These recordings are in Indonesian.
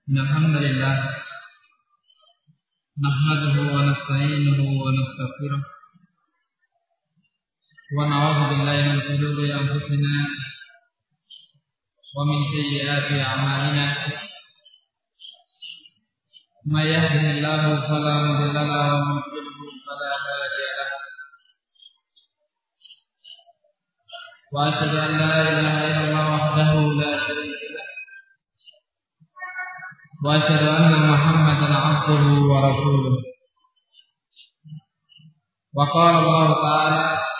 Alhamdulillah nahmaduhu wa nasta'inuhu wa nastaghfiruh wa na'udzu billahi min shururi anfusina wa min sayyiati a'malina may yahdihillahu fala mudilla lahu wa may yudlil fala hadiya lahu wa asyhadu an la ilaha illallah wahdahu la syarika lahu wa asyhadu anna Muhammadan 'abduhu wa rasuluh. Wa qala Allah ta'ala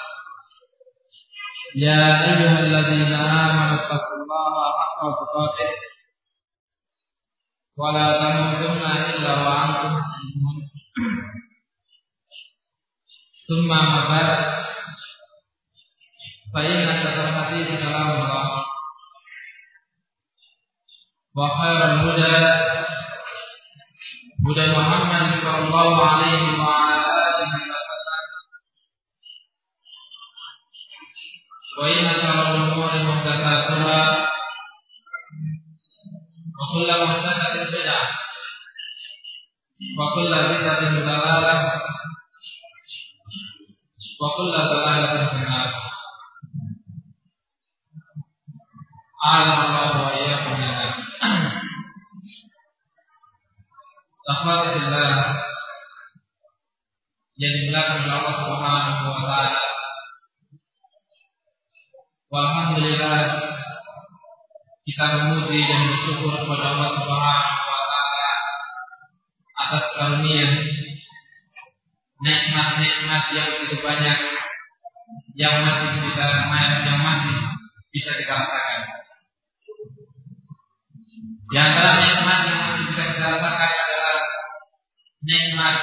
ya ayyuhalladzina amanu taqullaha haqqa tuqatih wa la tamutunna illa wa antum muslimun. Tsumma ma ba'd fa inna asdaqal hadithi kalamullah wa khairal huda huda Muhammad sallallahu alaihi wa alihi wasallam wa inna sharral umuri muhdatsatuha wa kullu muhdatsatin bid'ah wa kullu bid'atin dhalalah wa kullu dhalalatin finnar. A'adallahu wa iyyakum minna. Alhamdulillah yang dimuliakan oleh Allah Subhanahu wa taala. Walhamdulillah kita memuji dan bersyukur kepada Allah Subhanahu wa taala atas karunia nikmat-nikmat yang begitu banyak yang masih bisa kita rasakan. Di antara nikmat yang masih bisa kita rasakan adalah nikmat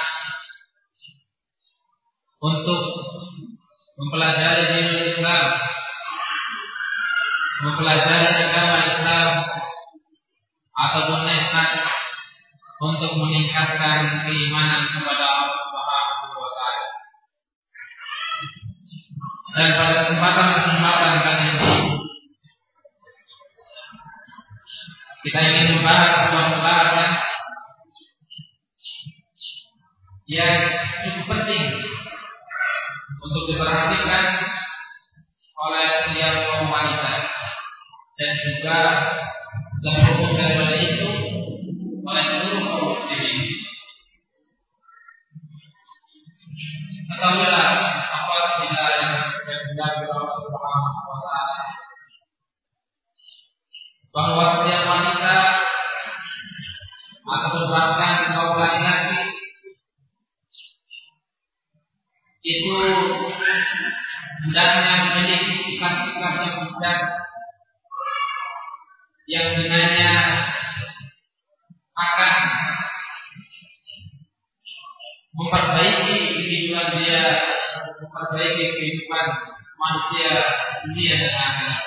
untuk mempelajari dinul Islam, mempelajari agama Islam, ataupun nikmat untuk meningkatkan keimanan kepada Allah Subhanahu wa taala. Dan pada kesempatan kali ini kita ingin membahas sebuah pembahasan yang cukup penting untuk diperhatikan oleh setiap kaum wanita dan juga terhubung daripada itu oleh seluruh kaum muslimin. Ketahuilah apabila yang dimuliakan Allah Subhanahu wa taala bahwa setiap wanita atau bahkan kaum laki-laki itu hendaknya memiliki sikap-sikap yang bijak yang dengannya akan memperbaiki kehidupan dia, memperbaiki kehidupan manusia dunia dan akhirat.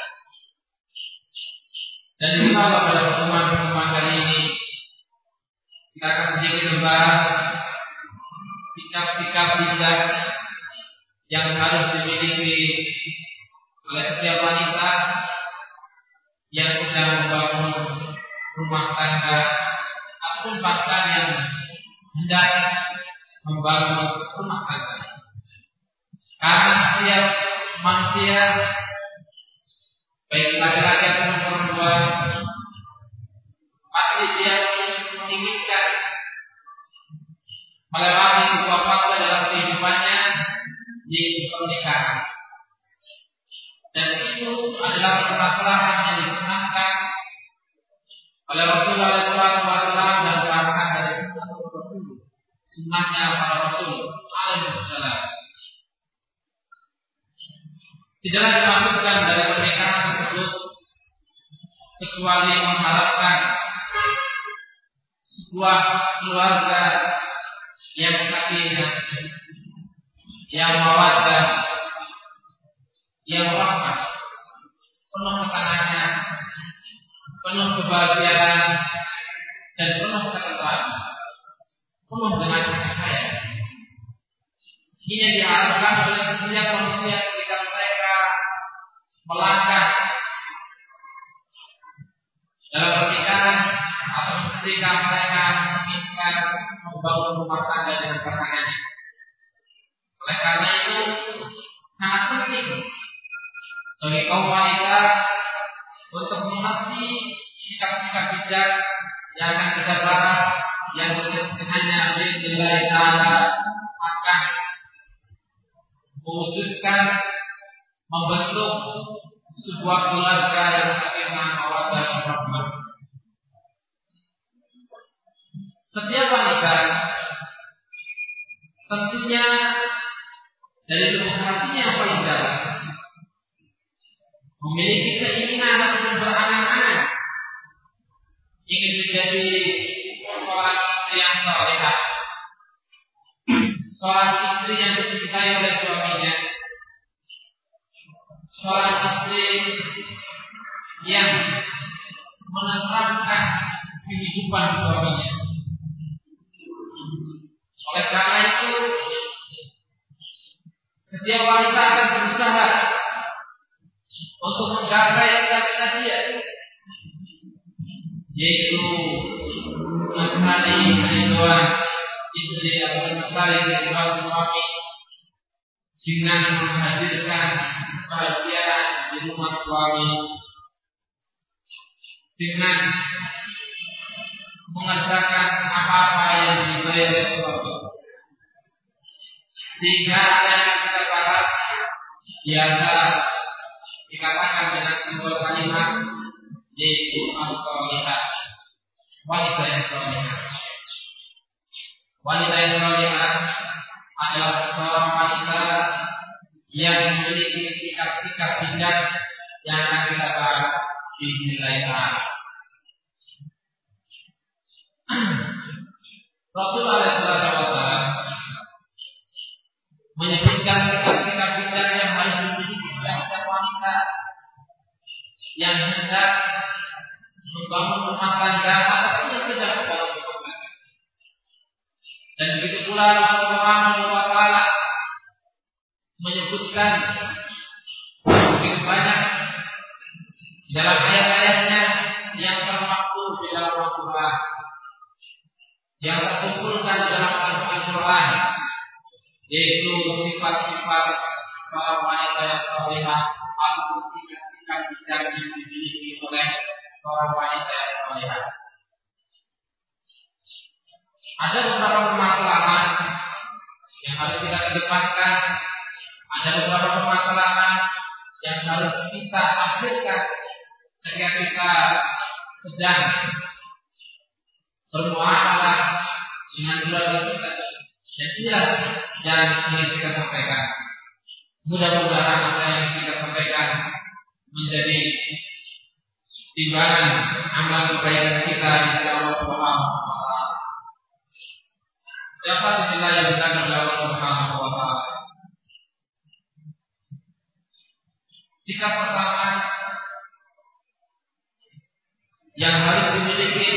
Dan insyaallah pada pertemuan kali ini kita akan sedikit membahas sikap-sikap bijak yang harus dimiliki oleh setiap wanita yang sedang membangun rumah tangga ataupun bahkan yang hendak membangun rumah tangga. Karena setiap manusia baik laki-laki ataupun perempuan pasti dia menginginkan melewati sebuah fase dalam kehidupannya di pernikahan, dan itu adalah permasalahan yang disenangkan oleh Rasulullah SAW dan bahkan dari sunnahnya para Rasul alaihissalam. Tidaklah dimasukkan dari pernikahan tersebut kecuali mengharapkan sebuah keluarga yang sakinah, yang mawaddah, yang rahmah, penuh ketenangan, penuh kebahagiaan, dan penuh ketentraman, penuh dengan kasih sayang. Ini yang diharapkan oleh setiap manusia ketika mereka melangkah dalam pernikahan atau ketika mereka menginginkan membangun rumah tangga dengan pasangannya. Oleh karena itu sangat penting bagi kaum wanita untuk mengerti sikap-sikap bijak yang akan kita bahas, yang dengannya billahi ta'ala akan mewujudkan membentuk sebuah keluarga yang sakinah mawaddah warahmah. Setiap wanita tentunya dari lubuk hatinya yang paling dalam memiliki keinginan untuk beranak-anak, ingin menjadi seorang istri yang salehah, seorang istri yang dicintai oleh suaminya, seorang istri yang menetapkan kehidupan suaminya. Oleh karena itu, setiap wanita akan berusaha untuk menggapai cita-cita dia, yaitu mencari kerinduan istri atau mencari kerinduan suami dengan menghadirkan kebahagiaan di rumah suami, dengan mengerjakan apa-apa yang dibayar oleh suami, sehingga apa yang kita bahas biasa dikatakan dengan sebuah kalimat, yaitu as-salihah, wanita yang salihah. Wanita yang salihah adalah seorang wanita yang memiliki sikap-sikap bijak yang akan kita bahas di nilai ta'ala. Rasulullah SAW menyebutkan sikap-sikap bijak yang harus dimiliki oleh setiap wanita yang hendak membangun rumah tangga ataupun yang sedang membangun rumah tangga. Dan begitu pula Allah Subhanahu wa Ta'ala menyebutkan begitu banyak dalam ayat-ayatnya yang termaktub di dalam Al-Quran, yang terkumpulkan dalam Al-Quran, yaitu sifat-sifat seorang wanita yang salihah atau sikap-sikap bijak yang dimiliki oleh seorang wanita yang salihah. Ada beberapa permasalahan yang harus kita kedepankan, ada beberapa permasalahan yang harus kita hadirkan ketika kita sedang bermuamalah dengan keluarga kita. Dan inilah yang ingin kita sampaikan. Mudah-mudahan apa yang kita sampaikan menjadi timbangan amal kebaikan kita insyaallah Subhanahu wa Ta'ala. Dapat dinilai yang benar oleh Allah Subhanahu wa Ta'ala. Sikap pertama yang harus dimiliki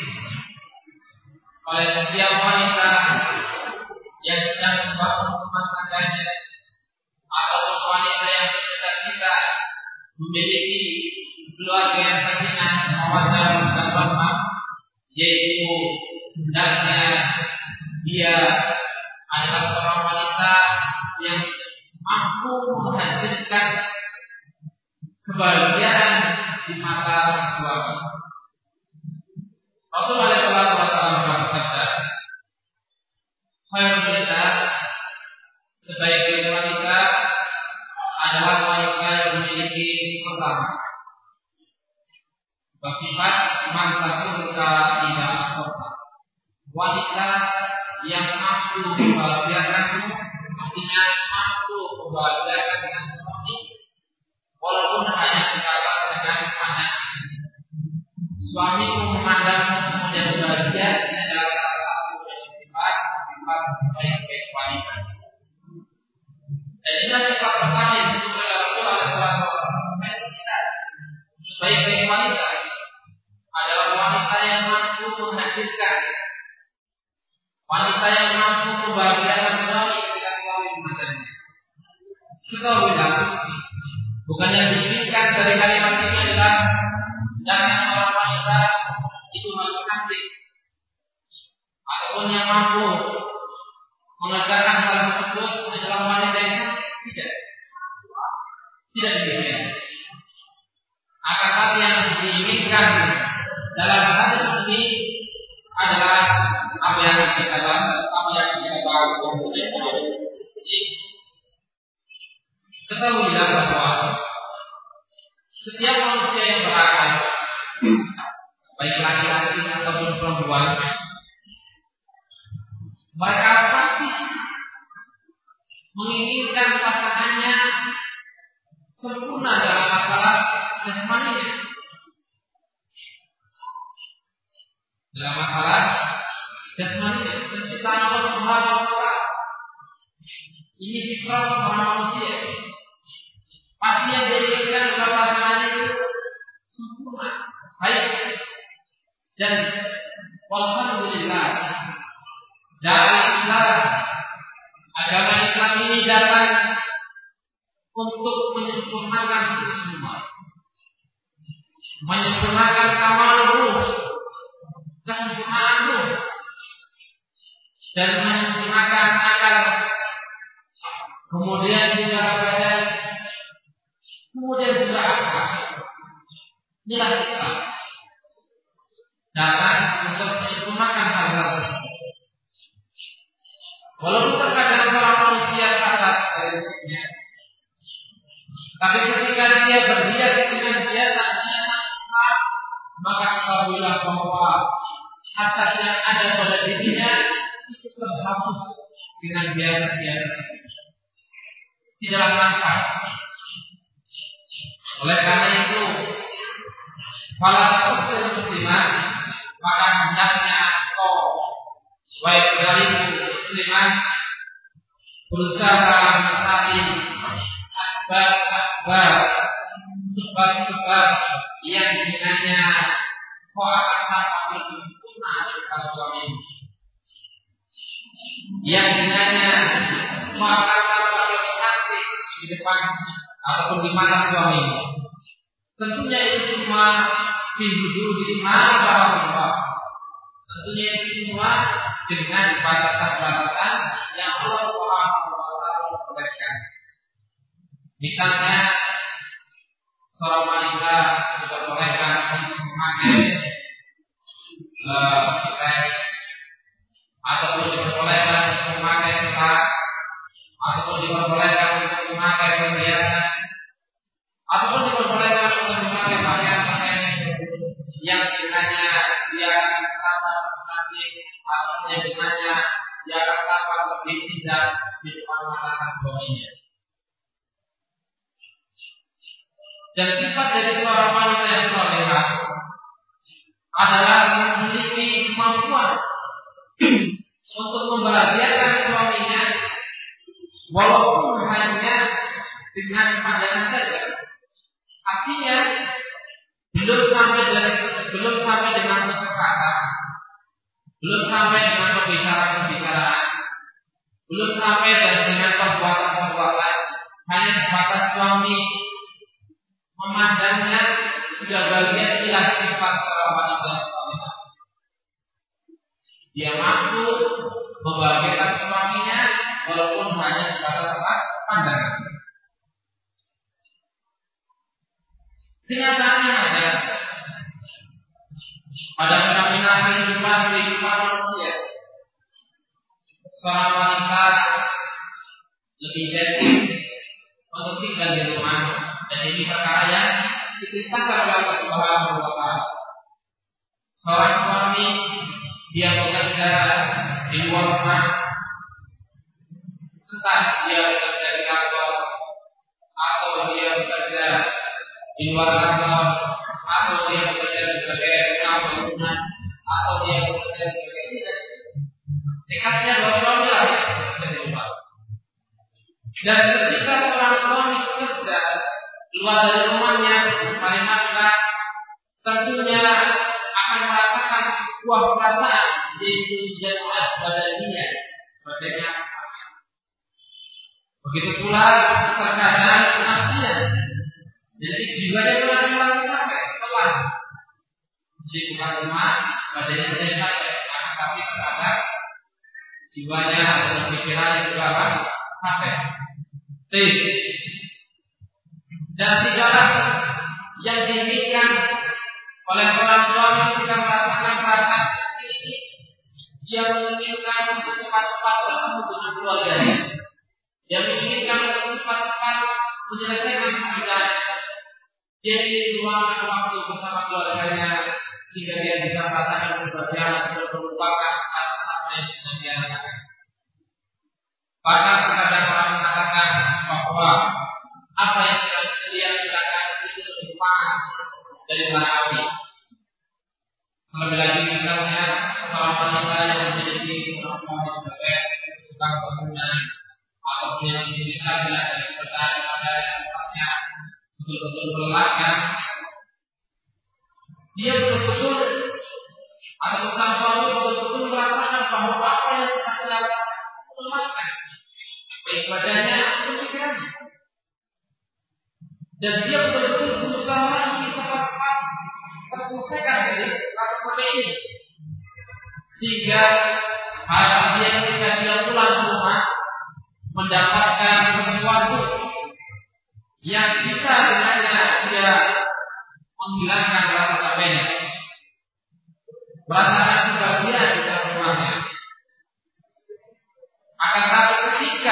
oleh setiap wanita yang sedang membangun rumah tangganya atau wanita yang bercita-cita memiliki keluarga yang sakinah mawaddah warahmah, yaitu hendaknya dia adalah seorang wanita yang mampu menghadirkan kebahagiaan di mata sang suami. Rasulullah SAW berkata, khairun nisa, sebaik-baik wanita adalah wanita yang memiliki pertama sifat mantasurka tidak asota, wanita yang mampu membahagiakanmu, artinya mampu membahagiakan sang suami, walaupun hanya dikatakan dengan pandang. Suamimu memandangmu kemudian bahagia, ini adalah salah satu sifat sebaik-baik wanita. Dan inilah sifat pertama yang disebut oleh Rasulullah SAW. Sebaik-baik wanita adalah wanita yang mampu menghadirkan, wanita yang mampu membahagiakan suami ketika suami memandangnya. Ketahuilah, bukan yang diinginkan dari kalimat ini adalah jangan seorang wanita itu harus cantik ataupun yang mampu mengerjakan hal tersebut dalam wanita yang cantik, tidak demikian. Akan tetapi yang diinginkan dalam hadis ini adalah apa yang kita bahas, ketahuilah bahwa setiap manusia yang berakal, baik laki-laki ataupun perempuan, mereka pasti menginginkan pasangannya sempurna dalam masalah jasmaninya, dalam masalah jasmaninya, penciptaan Allah Subhanahu wa Ta'ala. Ini fitrah seorang manusia. Pasti yang diinginkan kepada pasangannya itu sempurna, baik. Dan walhamdulillah, dari Islam, agama Islam ini datang untuk menyempurnakan itu semua, menyempurnakan kamal ruh, kesempurnaan ruh, dan menyempurnakan akal, kemudian juga badan, kemudian juga akal. Inilah Islam datang untuk menyempurnakan hal-hal tersebut. Walaupun terkadang seorang manusia cacat dari fisiknya, tapi ketika dia berhias dengan biasa-biasa Islam, maka ketahuilah bahwa cacat yang ada pada dirinya itu terhapus dengan biasa-biasa, tidaklah nampak. Oleh karena itu, para muslimat, maka hendaknya kau baik dari muslimat berusaha mencari sebab-sebab yang dengannya kau akan dapat lebih sempurna kepada suami, yang dengannya kau akan dapat lebih cantik di depan ataupun di mata suami. Tentunya itu semua di Allah. Tentunya itu semua dengan batasan-batasan yang Allah Subhanahu wa Ta'ala berikan. Misalnya seorang wanita diperbolehkan untuk memakai pakaian, ataupun diperbolehkan untuk memakai ketat, ataupun diperbolehkan untuk memakai perhiasan, ataupun diperbolehkan untuk memakai pakaian-pakaian yang dengannya dia akan tampak cantik, ataupun yang dengannya dia akan tampak lebih indah di depan mata sang suaminya. Dan sifat dari seorang wanita yang salehah adalah memiliki kemampuan untuk membahagiakan suaminya, walaupun hanya dengan pandangan saja. Artinya belum sampai dengan kata-kata, belum sampai dengan pembicaraan, belum sampai dengan perbuatan-perbuatan, hanya sebatas suami memandangnya sudah bagian ilah sifat seorang wanita yang salehah. Dia mampu membahagiakan suaminya walaupun hanya sebatas pandangan. Kenyataannya ada pada fenomena kehidupan manusia. Seorang wanita lebih baik untuk tinggal di rumah, dan ini perkara yang diperintahkan oleh Allah Subhanahu wa Ta'ala. Seorang suami dia bekerja di luar rumah, entah dia bekerja di kantor, atau dia bekerja di luar kantor, atau dia bekerja sebagai tukang bangunan, atau dia bekerja sebagai ini. Tekadnya dua suami lah yang bekerja di rumah. Dan ketika seorang suami bekerja keluar dari rumahnya mencari nafkah, tentunya akan merasakan sebuah perasaan, yaitu jatuh badannya, badannya. Begitu pula terkadang nafsunya. Jadi jiwanya itu lagi sampai telah di rumah badannya saja capek, akan tapi terhadap jiwanya atau pikirannya juga capek. Dan tidaklah yang diinginkan oleh seorang suami ketika merasakan perasaan ini, dia menginginkan untuk cepat-cepat bertemu dengan keluarganya. Dia menginginkan untuk cepat-cepat menyelesaikan pekerjaan. Dia ingin meluangkan waktu bersama keluarganya sehingga dia bisa merasakan kebahagiaan dan melupakan rasa-rasa yang sedang dia rasakan. Bahkan terkadang orang mengatakan bahwa apa yang sedang dia rasakan itu lebih panas dari bara api. Terlebih lagi misalnya seorang wanita yang memiliki kemampuan sebagai tukang bangunan atau yang bisa bila dari pekerjaan pada sifatnya betul-betul melelahkan, dia betul-betul atau sang suami betul-betul merasakan bahwa apa yang sedang dia lakukan melelahkan baik badannya atau pikirannya, dan dia betul-betul berusaha ingin cepat-cepat terselesaikan dari rasa sampai ini, sehingga hati dia ketika dia pulang ke rumah mendapatkan sesuatu yang bisa dengannya dia menghilangkan rasa capeknya, merasakan kebahagiaan di dalam rumahnya. Akan tapi ketika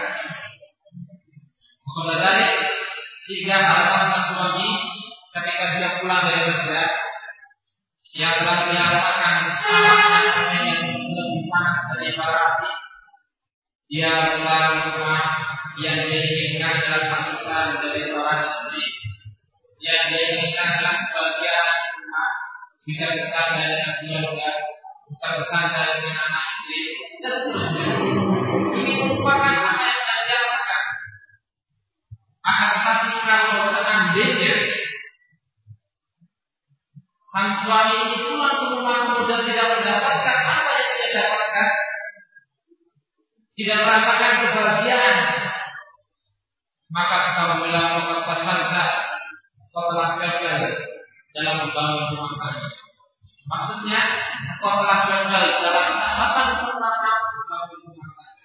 saudara sehingga harapan suami ketika dia pulang dari kerja yang telah menyatakan anaknya lebih panas dari bara api, dia pulang ke rumah yang dia inginkan adalah sambutan dari seorang istri, yang dia inginkan adalah kebahagiaan rumah, bisa bersandar dengan keluarga, bisa bersandar dengan anak istri, dan seterusnya. Ini merupakan apa yang sedang dia rasakan. Akan tetapi kalau seandainya sang suami ini pulang ke rumah kemudian tidak mendapatkan apa yang dia dapatkan, tidak merasakan kebahagiaan, maka ketahuilah bahwa pasangan kau telah gagal dalam membangun rumah tangga. Maksudnya kau telah gagal dalam tahapan pertama membangun rumah tangga.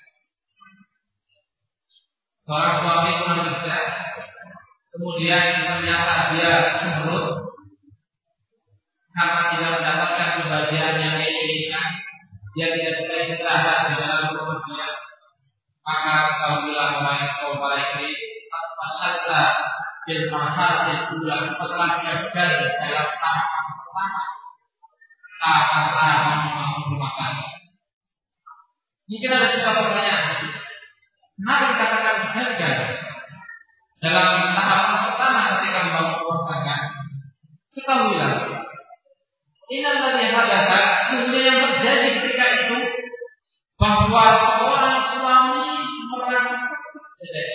Seorang suami pulang kerja, kemudian ternyata dia cemberut karena tidak mendapatkan kebahagiaan yang dia inginkan, dia tidak bisa istirahat di dalam rumah dia. Maka ketahuilah wahai kaum malaikat, pasalnya bil marhalatil ula, telah gagal dalam tahapan pertama, tahapan membangun rumah tangga. Mungkin ada sebuah pertanyaan, kenapa dikatakan gagal dalam tahapan pertama ketika membangun rumah tangga? Ketahuilah, innalladzi hadatsa, sesungguhnya yang terjadi ketika itu bahwa seorang suami merasa sakit dadanya.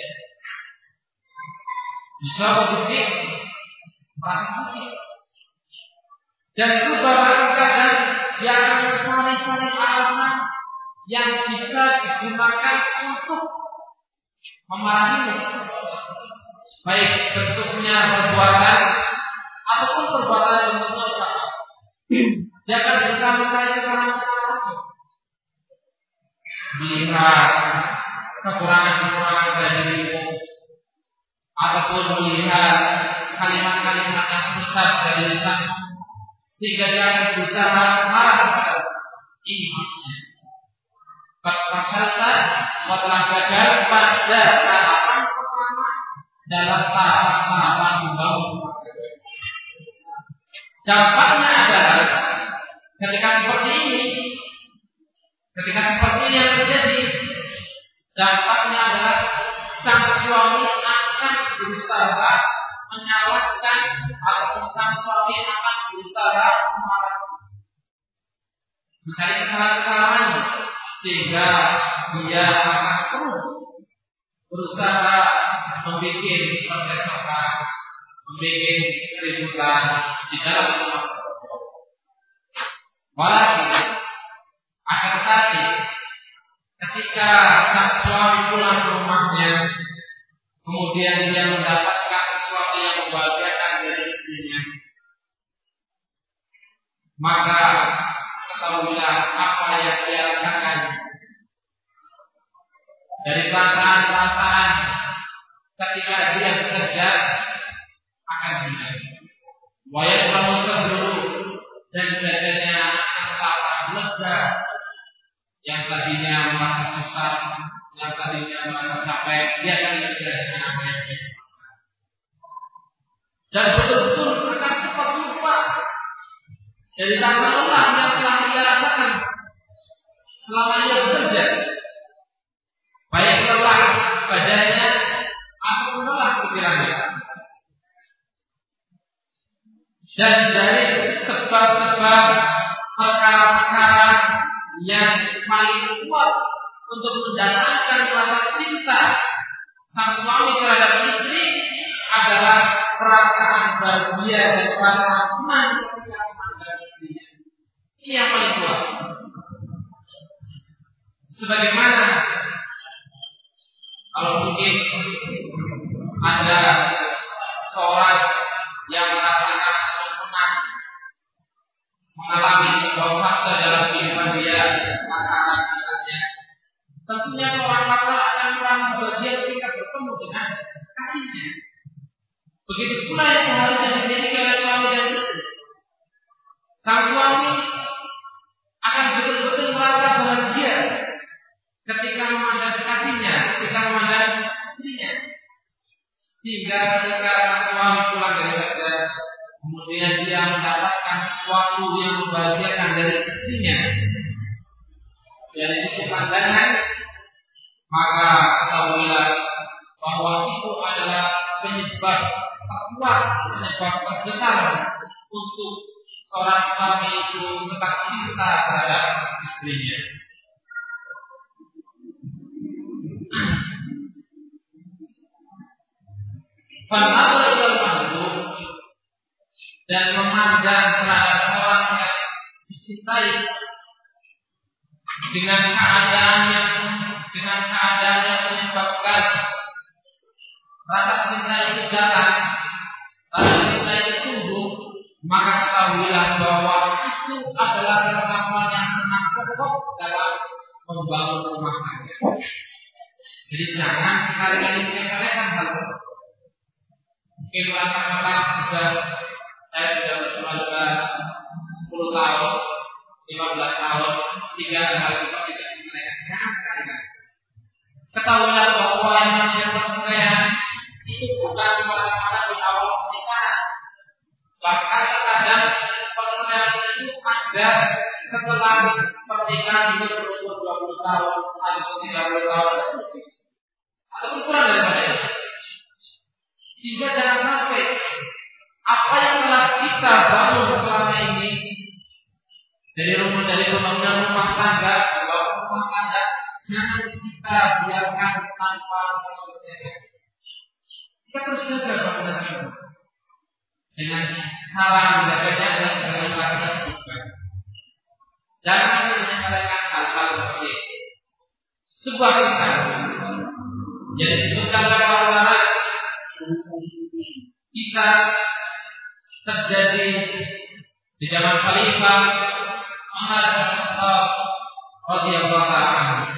Bisa berbukti merasa sakit. Dan itu bahkan kadang dia akan mencari-cari alasan yang bisa digunakan untuk memarahimu, baik bentuknya perbuatan ataupun perbuatan bentuknya ucapan. Dia akan berusaha mencari kesalahan-kesalahan, melihat kekurangan-kekurangan dari dirimu, ataupun melihat kalimat-kalimat yang sesat dari lisanmu, sehingga dia akan berusaha marah kepada ini maksudnya. Pasalnya telah gagal pada tahapan pertama dalam tahapan membangun. Dampaknya adalah ketika seperti ini yang terjadi, dampaknya adalah sang suami akan berusaha menyalahkan atau sang suami akan berusaha mencari kesalahan-kesalahan, sehingga dia akan terus berusaha membuat percakapan, membuat keributan di dalam rumah tersebut. Walaupun akan tetapi ketika sang suami pulang ke rumahnya, kemudian dia mendapatkan sesuatu yang membahagiakan dari istrinya, maka ketahuilah apa yang dia rasakan dari perasaan-perasaan ketika dia bekerja akan hilang. Waya selalu dulu dan dadanya akan lega. Yang tadinya merasa susah, yang tadinya merasa capek, dia akan lega dengan apa yang dia lakukan. Dan betul-betul akan cepat lupa dari rasa lelah yang telah dia rasakan selama ia bekerja. Baik lelah badannya atau lelah pikirannya. Dan dari sebab-sebab perkara-perkara yang paling kuat untuk mendatangkan rasa cinta sang suami terhadap istri adalah perasaan bahagia dan perasaan senang ketika memandang istrinya. Ini yang paling kuat. Sebagaimana kalau mungkin ada seorang yang merasakan pernah mengalami sebuah fase dalam kehidupan dia, pasangan misalnya, tentunya seorang pasangan akan merasa bahagia ketika bertemu dengan kasihnya. Begitu pula yang seharusnya dimiliki oleh suami dan istri. Sang suami akan betul-betul merasa bahagia ketika memandang kasihnya, ketika memandang istrinya. Sehingga ketika suami pulang dari kerja, kemudian dia mendapatkan sesuatu yang membahagiakan dari istrinya, dari sisi pandangan, maka ketahuilah bahwa itu adalah penyebab terkuat, penyebab terbesar untuk seorang suami itu tetap cinta terhadap istrinya. Fanatul ilmu dan memandang terhadap orang yang dicintai dengan keadaan yang menyebabkan rasa cinta itu datang, rasa cinta itu tumbuh, maka ketahuilah bahwa itu adalah rasa yang sangat pokok dalam membangun rumah tangga. Jadi jangan sekali-kali menyepelekan hal tersebut. Mungkin merasakan saya sudah berkeluarga 10 tahun, 15 tahun, sehingga hal itu tidak disepelekan. Jangan sekali-kali. Ketahuilah bahwa yang namanya perceraian itu bukan semata-mata di awal pernikahan. Bahkan kadang perceraian itu ada setelah pernikahan itu berumur 20 tahun atau 30 tahun ataupun kurang daripada itu. Sehingga jangan sampai apa yang telah kita bangun selama ini dari pembangunan rumah tangga, jangan kita biarkan tanpa selesaikan. Kita terus jaga bangunan itu dengan cara menjaganya dan dengan cara kita sebutkan. Jangan menyepelekan hal-hal seperti itu. Sebuah kisah yang disebutkan oleh ulama, kisah terjadi di zaman Khalifah Umar bin Khattab radhiyallahu anhu.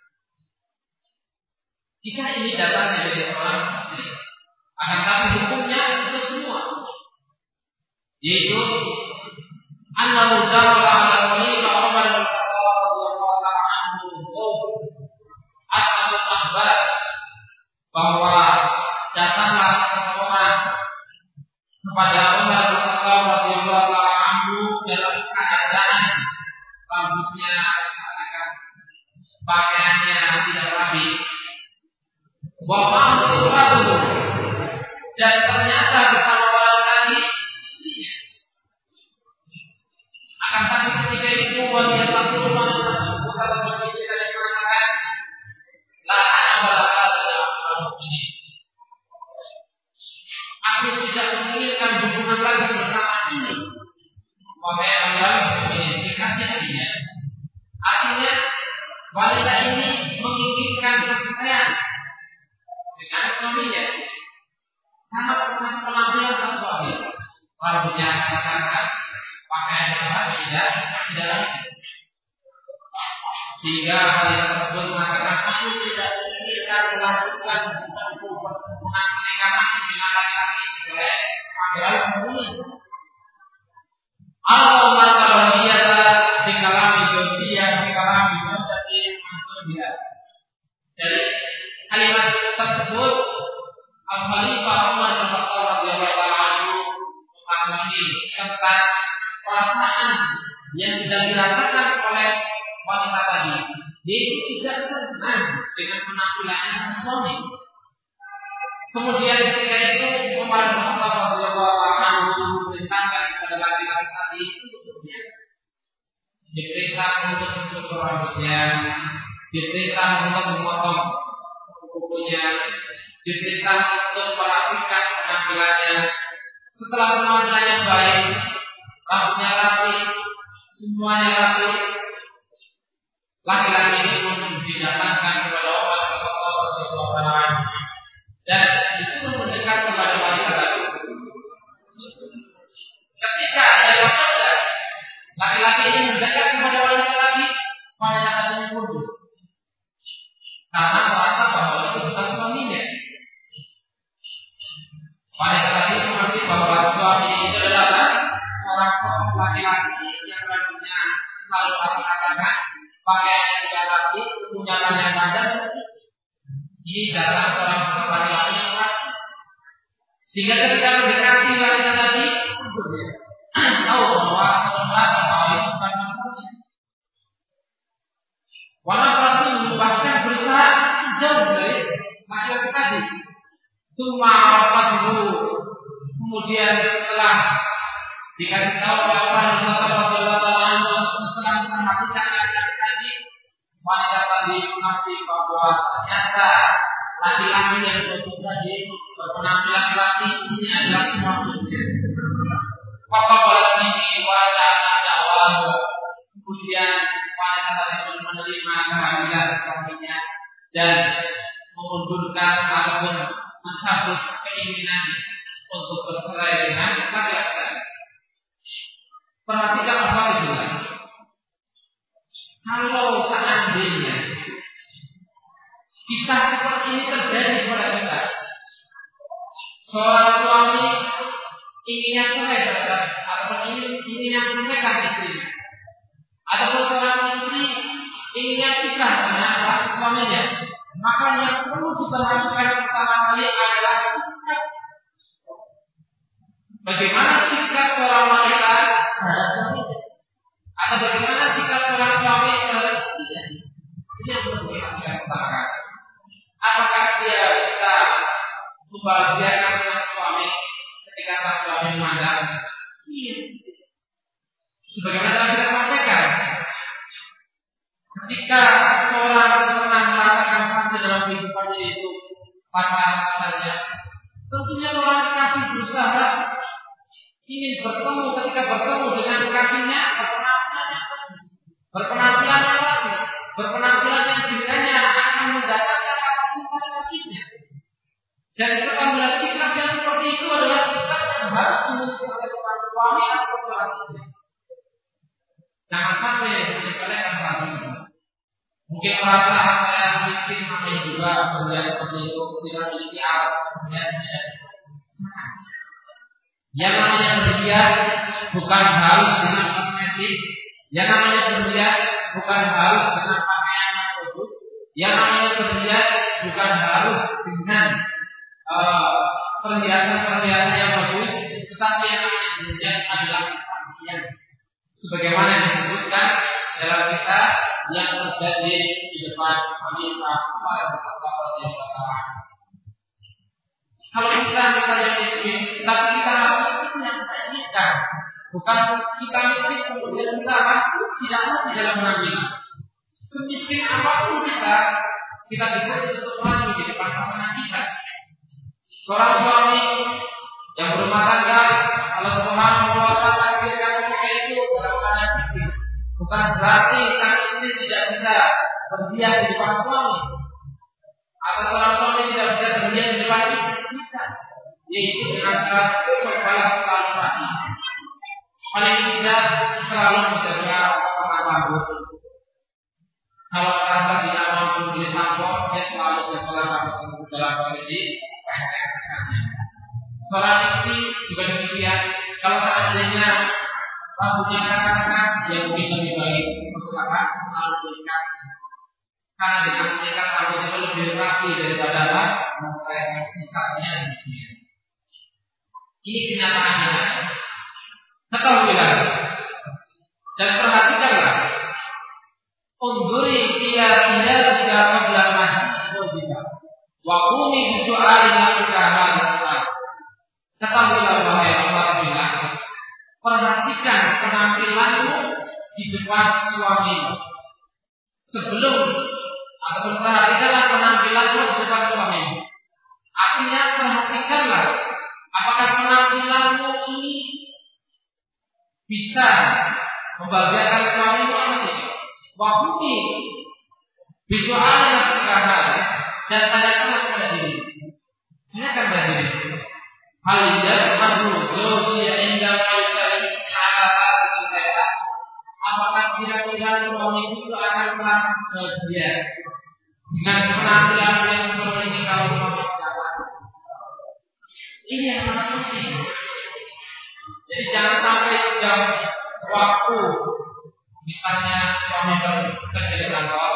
Kisah ini datang dari orang istri, akan tapi hukumnya itu semua, yaitu annahu ja'ala ala Khalifah Umar bin Khattab radhiyallahu anhu ashabul ahbar, bahwa datanglah seseorang kepada Umar bin Khattab radhiyallahu anhu dalam keadaan rambutnya, pakaiannya tidak rapi, bapak itu dan ternyata bersama orang tadi istrinya. Akan tapi ketika itu wanita rumah tersebut atau begitu tidak mengatakan lah ini. Aku tidak menginginkan hubungan lagi bersama ini. Wahai Allah, ini nikahnya dia. Artinya wanita ini menginginkan perceraian dengan suaminya karena pesan penampilan suami, rambutnya katakan pakaian yang tidak dalam sehingga wanita tersebut mengatakan aku tidak bisa melakukan hubungan pernikahan dengan laki-laki oleh adalah pembunuh. Allah mengatakan dia di kalam sosial, di kalam sosial. Dari kalimat tersebut Al-Khalifah Umar bin Khattab radhiyallahu anhu memahami tentang perasaan yang sedang dirasakan oleh wanita tadi. Dia tidak senang dengan penampilannya suami. Kemudian ketika itu Umar bin Khattab radhiyallahu anhu memerintahkan kepada laki-laki tadi diperintah untuk mencukur rambutnya, diperintah untuk memotong kukunya, diperintah untuk merapikan penampilannya. Setelah penampilannya baik, rambutnya rapi, semuanya rapi, laki-laki ini pun didatangkan kepada Umar bin Khattab radhiyallahu anhu dan disuruh mendekat kepada wanita tadi. Ketika ada yang mendekat, laki-laki ini mendekat kepada wanita tadi, wanita tadi mundur karena merasa bahwa itu bukan suaminya. Wanita tadi mengerti bahwa suami itu adalah seorang sosok laki-laki yang rambutnya selalu rapi-rapikan, pakaiannya juga rapi, punya banyak badan. Ini adalah seorang sosok laki-laki yang rapi. Sehingga ketika mendekati wanita tadi, tahu bahwa merasa bahwa itu bukan maksudnya. Wanita itu bahkan berusaha jauh dari laki-laki tadi. Cuma apa dulu, kemudian setelah dikasih tahu oleh Umar bin Khattab radhiyallahu anhu setelah memperhatikan laki-laki tadi, wanita tadi mengerti bahwa ternyata laki-laki yang bagus tadi berpenampilan rapi ini adalah semua punya. Maka pada ini wanita dakwah, kemudian wanita tadi pun menerima kehadiran suaminya dan mengundurkan ataupun mencabut keinginan untuk bercerai dengan laki-laki. Perhatikan apa itu? Kalau seandainya kisah seperti ini terjadi kepada kita, seorang suami inginnya cerai terhadap ataupun inginnya meninggalkan istrinya, ataupun seorang istri inginnya pisah dengan suaminya, maka yang perlu diperhatikan pertama kali adalah sikap. Bagaimana sikap seorang wanita terhadap suaminya, atau bagaimana sikap seorang suami terhadap istrinya. Ini yang perlu diperhatikan pertama kali. Apakah dia bisa membahagiakan sang suami ketika sang suami memandang? Iya. Sebagaimana telah kita sampaikan, ketika seorang pernah merasakan fase dalam kehidupannya itu pacaran saja, tentunya seorang kekasih berusaha ingin bertemu. Ketika bertemu dengan kekasihnya, berpenampilan yang rapi, berpenampilan yang kiranya akan mendatangkan rasa simpati kasihnya. Dan keterampilan sikap yang seperti itu adalah sikap yang harus dimiliki oleh seorang suami atau seorang istri. Jangan sampai menyepelekan hal ini. Mungkin merasa saya miskin, makanya juga berlihat seperti itu, tidak memiliki alat, kemudian tidak. Yang namanya berlihat bukan harus dengan kosmetik, yang namanya berlihat bukan harus dengan pakaian yang bagus, yang namanya berlihat bukan harus dengan perhiasan-perhiasan yang bagus, tetapi yang namanya berlihat adalah pakaian. Sebagaimana yang disebutkan dalam kisah yang terjadi di depan Khalifah Umar bin Khattab radhiyallahu anhu. Kalau kita misalnya miskin, tapi kita harus yang kita bukan kita miskin kemudian kita tidak mati dalam penampilan. Semiskin apapun kita bisa ditutup lagi di depan pasangan kita. Seorang suami yang berumah tangga, Allah Subhanahu wa taala berikan mereka itu dalam keadaan miskin. Bukan berarti sang istri tidak bisa berdiam di depan suami, atau seorang suami tidak bisa berdiam di depan istri, bisa, yaitu dengan cara berbalas silaturahmi. paling tidak selalu menjaga warna rambut. Kalau merasa tidak mampu beli sampo, dia selalu jaga rambut tersebut dalam posisi pendek misalnya. Sholat istri juga demikian. Kalau seandainya rambutnya katakan, dia mungkin lebih baik untuk selalu diikat. Karena dengan mengikat rambut itu lebih rapi daripada sisanya demikian. Ini kenyataannya. Ketahuilah dan perhatikanlah. Unduri ila tidak qabla sojika. Wa qumi bi su'ali nafsika hadza. Ketahuilah wahai Allah, perhatikan penampilanmu di depan suamimu. Sebelum atau perhatikanlah penampilanmu di depan suamimu. Artinya perhatikanlah apakah penampilanmu ini bisa membahagiakan suamimu atau tidak. Waktu visualnya sekarang dan tanyakan kepada diri. Tanyakan kepada diri. Hal yadhhabu zawjiya inda qaisarin ala al-hayat. Apakah kira-kira suamiku itu akan merasa bahagia dengan penampilan yang seperti kalau suami dapat? Ini yang sangat penting. Jadi jangan sampai jam waktu misalnya suami bekerja di kantor,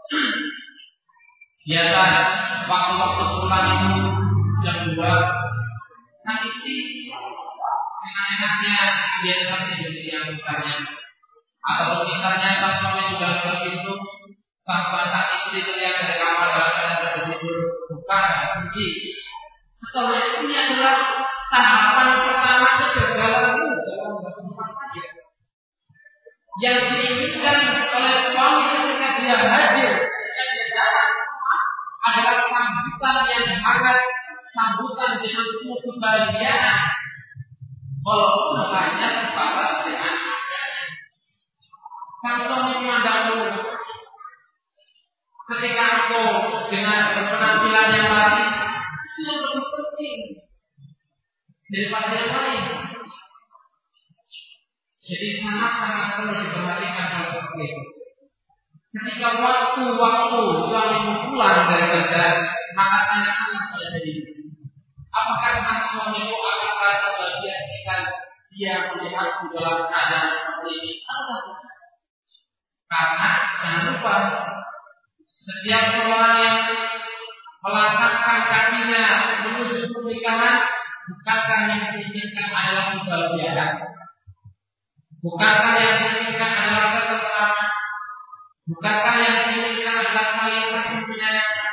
biasa waktu-waktu pulang itu jam 2, sang istri dengan enaknya dia tetap tidur siang misalnya, atau misalnya sang suami sudah begitu, sang istri terlihat dari kamar dalam keadaan tertidur, bukan kunci. Atau ini adalah tahapan pertama kegagalanmu dalam berhubungan kerja. Yang diinginkan oleh suami ketika dia hadir, ketika dia datang adalah sambutan yang hangat, sambutan dengan penuh kebahagiaan, walaupun hanya terbatas dengan adanya. Sang suami memandangmu ketika engkau dengan berpenampilan yang laris, itu yang lebih penting daripada yang lain. Jadi sangat-sangat perlu diperhatikan hal seperti itu. Ketika waktu-waktu suamimu pulang dari kerja, maka tanyakanlah pada diri, apakah sang suamimu akan merasa bahagia ketika dia melihatmu dalam keadaan seperti ini atau tidak? Karena jangan lupa, setiap seorang yang melangkahkan kakinya menuju pernikahan, bukankah yang diinginkan adalah kebahagiaan? Bukankah yang diinginkan adalah ketentraman? Bukankah yang diinginkan adalah saling kasih menyayangkan?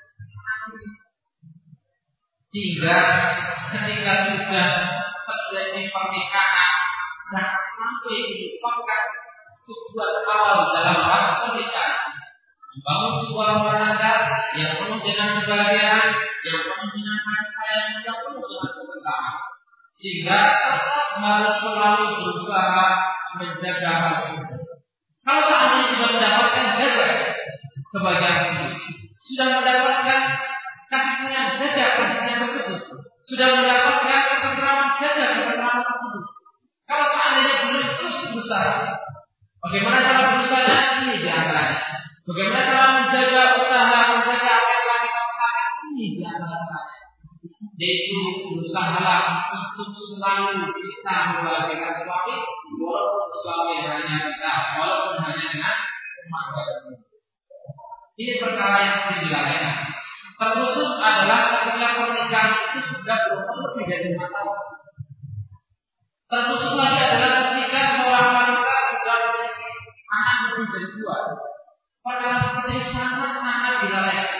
Sehingga ketika sudah terjadi pernikahan, jangan sampai dilupakan tujuan awal dalam pernikahan. Membangun sebuah rumah tangga yang penuh dengan kebahagiaan, yang penuh dengan kasih sayang, yang penuh dengan ketentraman. Sehingga tetap harus selalu berusaha menjaga hal tersebut. Kalau seandainya sudah mendapatkan jaga kebahagiaan tersebut, sudah mendapatkan kasih sayang jaga kasihnya tersebut, sudah mendapatkan ketentraman jaga ketentraman tersebut. Kalau seandainya belum terus berusaha, bagaimana cara berusahanya? Ini diantaranya. Bagaimana cara menjaga usaha, menjaga apa yang telah kita usahakan? Ini diantaranya. Yaitu berusahalah untuk selalu bisa membahagiakan suami, walaupun suami hanya kita, walaupun hanya dengan kemampuan. Ini perkara yang dilakukan. Terkhusus adalah ketika pernikahan itu sudah berumur lebih dari 5 tahun. Terkhusus lagi adalah ketika seorang wanita sudah memiliki anak lebih dari 2. Perkara seperti ini sangat dilalaikan.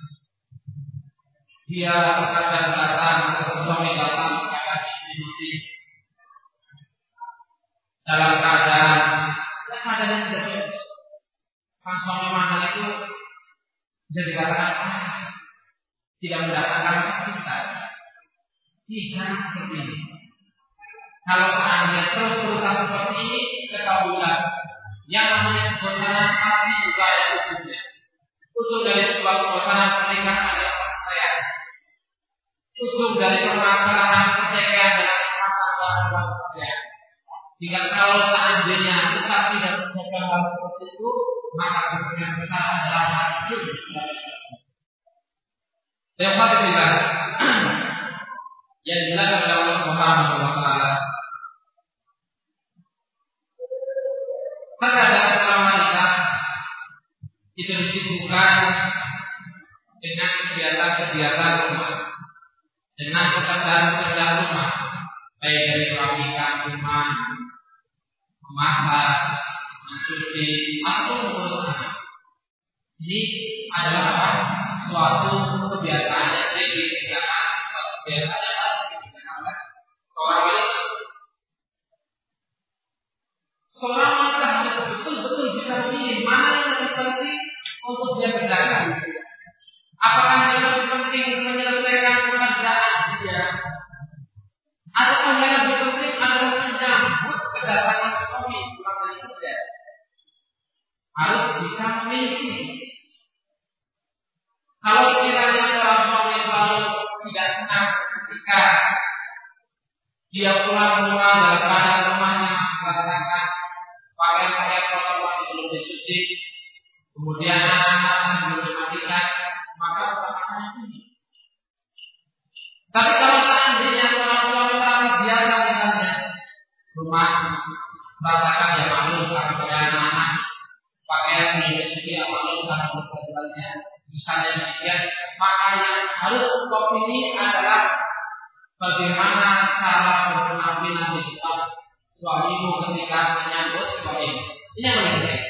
Dia terkadang datang atau suami datang kepada istri dalam keadaan yang tidak bagus. Sang suami mana itu bisa dikatakan tidak mendatangkan cinta. Jangan seperti ini. Kalau seandainya terus-terusan seperti ini, ketahuilah yang namanya kebosanan pasti juga ada ujungnya. Ujung dari sebuah kebosanan pernikahan adalah perceraian. Ujung dari permasalahan perceraian adalah permasalahan perceraian. Jika kalau seandainya tetap tidak menjaga hal seperti itu, maka kemungkinan besar adalah hal itu. Yang ketiga, yang dilakukan oleh Allah Subhanahu wa Ta'ala, terkadang seorang wanita itu disibukkan dengan kegiatan-kegiatan rumah, dengan pekerjaan-pekerjaan rumah, baik dari merapikan rumah, memasak, mencuci, atau mengurus anak. Ini adalah suatu kebiasaan yang dikerjakan, kebiasaan yang dikerjakan oleh seorang wanita. Seorang wanita harus betul-betul bisa memilih mana yang lebih penting untuk dia kerjakan. Apakah yang lebih penting menyelesaikan pekerjaan dia, atau yang lebih penting adalah menyambut kedatangan suami pulang dari kerja? Harus bisa memilih. Kalau kiranya seorang suami selalu tidak senang ketika dia pulang rumah dalam keadaan rumahnya masih berantakan, pakaian-pakaian kotor masih belum dicuci, kemudian anak-anak masih belum dimandikan, maka pertanyaannya tinggi. Tapi kalau seandainya seorang suami sangat biasa misalnya rumah berantakan, ya maklum karena anak-anak, pakaian belum dicuci, ya maklum karena berkeluarganya, misalnya demikian, maka yang harus kau pilih adalah bagaimana cara berpenampilan di depan suamimu ketika menyambut suamimu. Ini yang paling penting.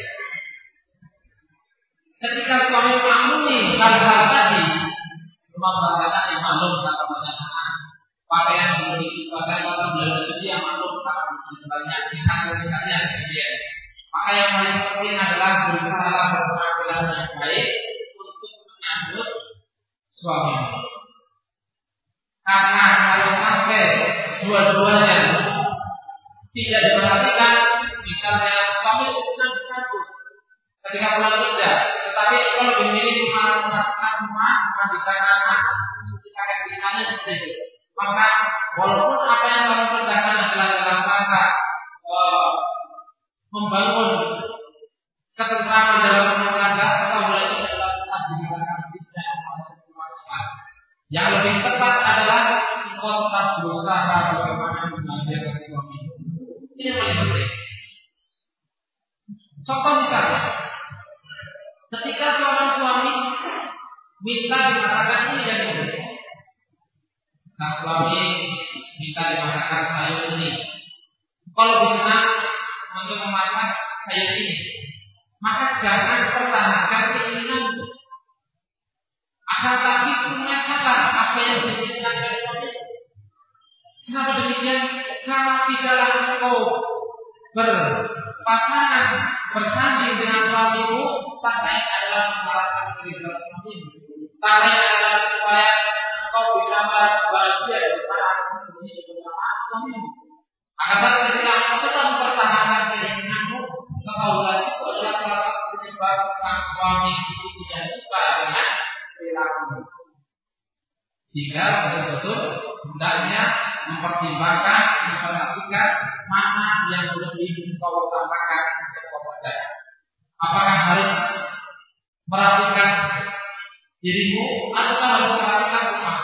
Ketika suami maklumi hal-hal tadi, rumah berantakan yang maklum kata banyak pakaian belum dicuci, pakaian kotor belum dicuci, yang maklum kata banyak misalnya demikian. Maka yang paling penting adalah berusaha berpenampilan yang baik untuk menyambut suamimu. Karena kalau sampai dua-duanya tidak diperhatikan, misalnya suami menangkut ketika pulang kerja, tetapi kalau dimiliki melakukan rumah, memandikan anak, pakaian di sana seperti itu, maka walaupun apa yang kamu kerjakan adalah dalam rangka membangun ketentraman dalam rumah tangga, maka mulai itu adalah tetap dikatakan tidak pada rumah tangga. Yang lebih tepat adalah engkau tetap berusaha bagaimana membahagiakan suami. Ini yang paling penting. Contoh misalnya, ketika seorang suami minta dimasakan ini dan itu, sang suami minta dimasakan sayur ini, kalau bisa untuk memasak sayur ini, maka jangan pertahankan keinginan itu. Akan tapi menyatakan apa yang diinginkan oleh suami. Kenapa demikian? Karena tidaklah engkau berpasangan bersanding dengan suamimu, tak lain adalah mengarahkan keridhaan suamimu. Tak lain adalah supaya engkau bisa bahagia di depan suamimu. Akan tapi ketika engkau tetap mempertahankan keinginanmu, ketahuilah itu adalah salah satu penyebab sang suami itu tidak suka dengan perilaku. Sehingga betul-betul hendaknya mempertimbangkan, memperhatikan mana yang lebih kau utamakan untuk kau percaya. Apakah harus merapikan dirimu atau harus merapikan rumah?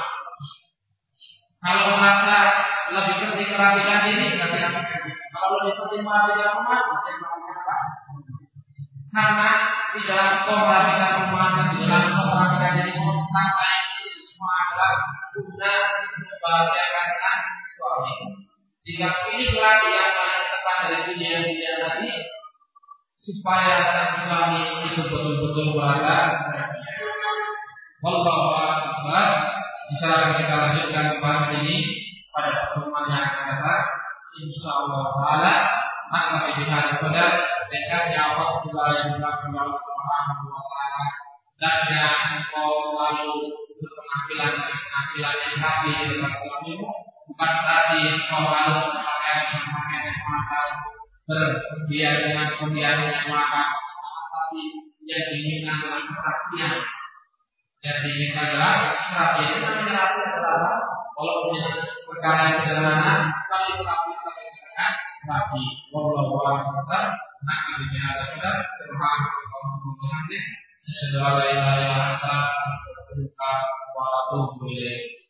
Kalau merasa lebih penting merapikan diri, berarti rapikan. Kalau lebih penting merapikan rumah, berarti merapikan apa? Karena di dalam kau merapikan rumah dan di dalam kau merapikan dirimu, maka ini semua adalah guna membahagiakan suami. Sehingga pilihlah yang paling tepat dari dunia tadi, supaya sang suami itu betul-betul bahagia. Wallahu a'lam. Bisa kita lanjutkan bahas ini pada pertemuan yang akan datang. Insyaallah taala. Maka bihari qadar dekatnya waktu yang dilakukan Allah Subhanahu wa taala, dan yang engkau selalu berpenampilan yang rapi di depan suamimu, bukan berarti engkau harus pakaian yang mahal, berbiaya dengan pembiayaan yang mahal, tapi yang diinginkan adalah perhatian. Yang diinginkan adalah perhatian. Itu namanya perhatian adalah kalau punya perkara yang sederhana, tapi tetapi bagaimana Tapi wallahu a'lam bishawab. Nah, ini adalah subhanallahi wa bihamdihi, asyhadu an la ilaha illa anta, astaghfiruka wa atubu ilaik.